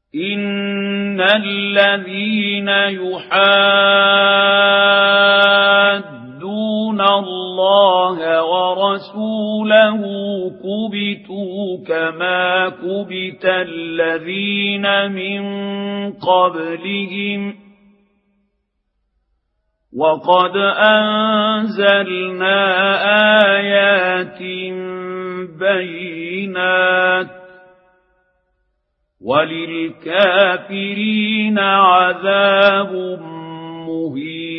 إن الذين يحادون الله ورسوله كبتوا كما كبت الذين من قبلهم وقد أنزلنا آيات بينات وللكافرين عذاب مهين.